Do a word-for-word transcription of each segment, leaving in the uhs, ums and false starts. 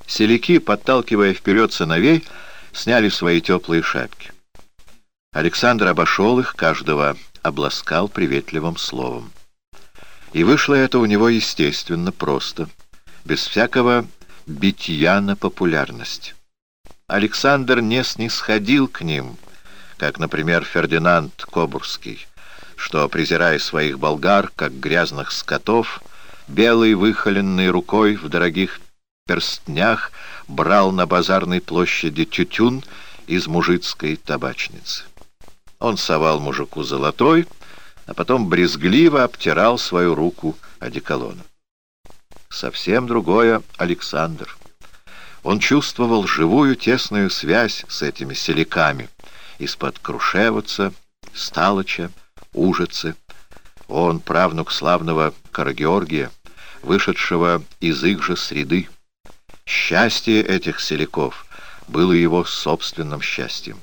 Селяки, подталкивая вперед сыновей, сняли свои теплые шапки. Александр обошел их, каждого обласкал приветливым словом. И вышло это у него естественно, просто, без всякого битья на популярность. Александр не снисходил к ним, как, например, Фердинанд Кобурский, что, презирая своих болгар, как грязных скотов, белой выхоленной рукой в дорогих перстнях брал на базарной площади тютюн из мужицкой табачницы. Он совал мужику золотой, а потом брезгливо обтирал свою руку одеколоном. Совсем другое Александр. Он чувствовал живую тесную связь с этими селяками из-под Крушевица, Сталыча, Ужицы. Он правнук славного Карагеоргия, вышедшего из их же среды. Счастье этих селяков было его собственным счастьем.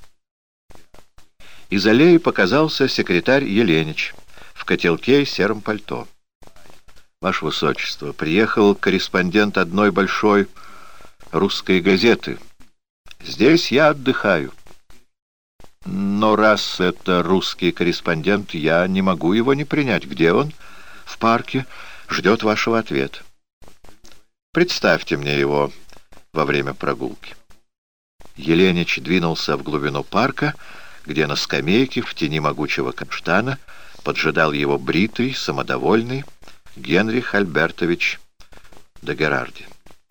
Из аллеи показался секретарь Еленич в котелке и сером пальто. «Ваше Высочество, приехал корреспондент одной большой русской газеты. Здесь я отдыхаю. Но раз это русский корреспондент, я не могу его не принять. Где он?» «В парке. Ждет вашего ответа». «Представьте мне его во время прогулки». Еленич двинулся в глубину парка, где на скамейке в тени могучего каштана поджидал его бритый, самодовольный Генрих Альбертович де Герарди.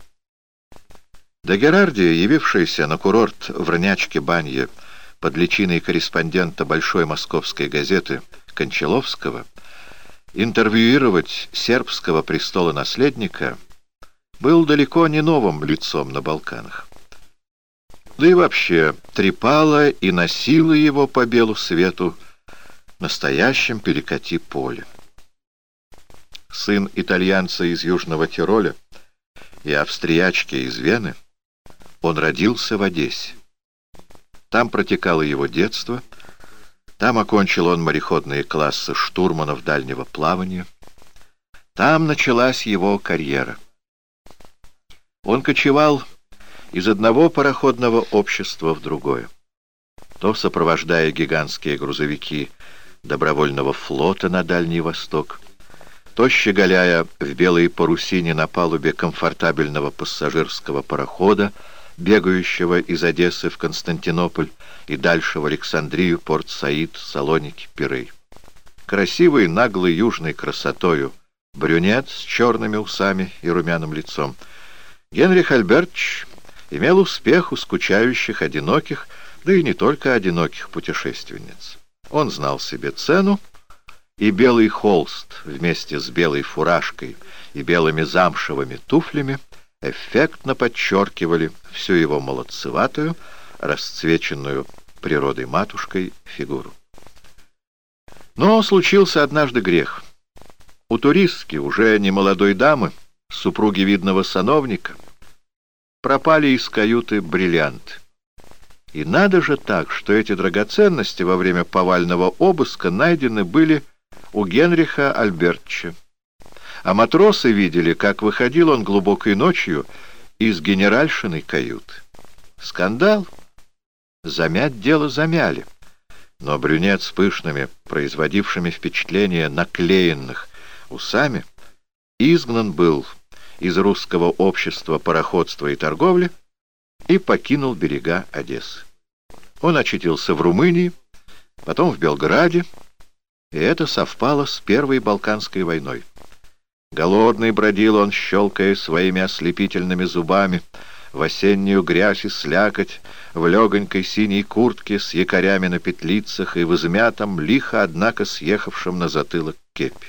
Де Герарди, явившийся на курорт в Рнячке-Банье под личиной корреспондента большой московской газеты Кончаловского, интервьюировать сербского престолонаследника, был далеко не новым лицом на Балканах. Да и вообще трепала и носила его по белу свету настоящем перекати-поле. Сын итальянца из Южного Тироля и австриячки из Вены, он родился в Одессе. Там протекало его детство, там окончил он мореходные классы штурманов дальнего плавания, там началась его карьера. Он кочевал из одного пароходного общества в другое, то сопровождая гигантские грузовики добровольного флота на Дальний Восток, то щеголяя в белой парусине на палубе комфортабельного пассажирского парохода, бегающего из Одессы в Константинополь и дальше в Александрию, Порт-Саид, Салоники, Пирей. Красивый, наглый, южной красотою брюнет с черными усами и румяным лицом, Генрих Альбертович имел успех у скучающих, одиноких, да и не только одиноких путешественниц. Он знал себе цену, и белый холст вместе с белой фуражкой и белыми замшевыми туфлями эффектно подчеркивали всю его молодцеватую, расцвеченную природой-матушкой фигуру. Но случился однажды грех. У туристки, уже не молодой дамы, супруги видного сановника, пропали из каюты бриллианты. И надо же так, что эти драгоценности во время повального обыска найдены были у Генриха Альбертовича. А матросы видели, как выходил он глубокой ночью из генеральшиной каюты. Скандал. Замять дело замяли. Но брюнет с пышными, производившими впечатление наклеенных усами, изгнан был из русского общества пароходства и торговли и покинул берега Одессы. Он очутился в Румынии, потом в Белграде, и это совпало с Первой Балканской войной. Голодный бродил он, щелкая своими ослепительными зубами, в осеннюю грязь и слякоть, в легонькой синей куртке с якорями на петлицах и в измятом, лихо, однако, съехавшем на затылок кепи.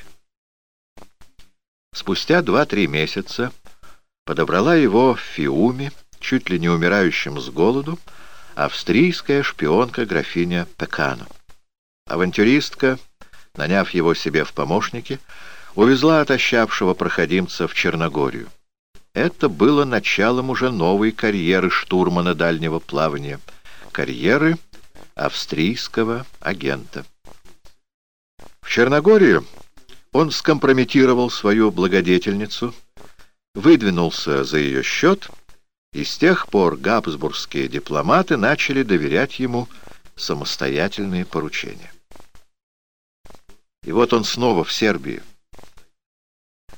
Спустя два-три месяца подобрала его в Фиуме, чуть ли не умирающим с голоду, австрийская шпионка графиня Пекано. Авантюристка, наняв его себе в помощники, увезла отощавшего проходимца в Черногорию. Это было началом уже новой карьеры штурмана дальнего плавания, карьеры австрийского агента. В Черногорию он скомпрометировал свою благодетельницу, выдвинулся за ее счет И с тех пор габсбургские дипломаты начали доверять ему самостоятельные поручения. И вот он снова в Сербии.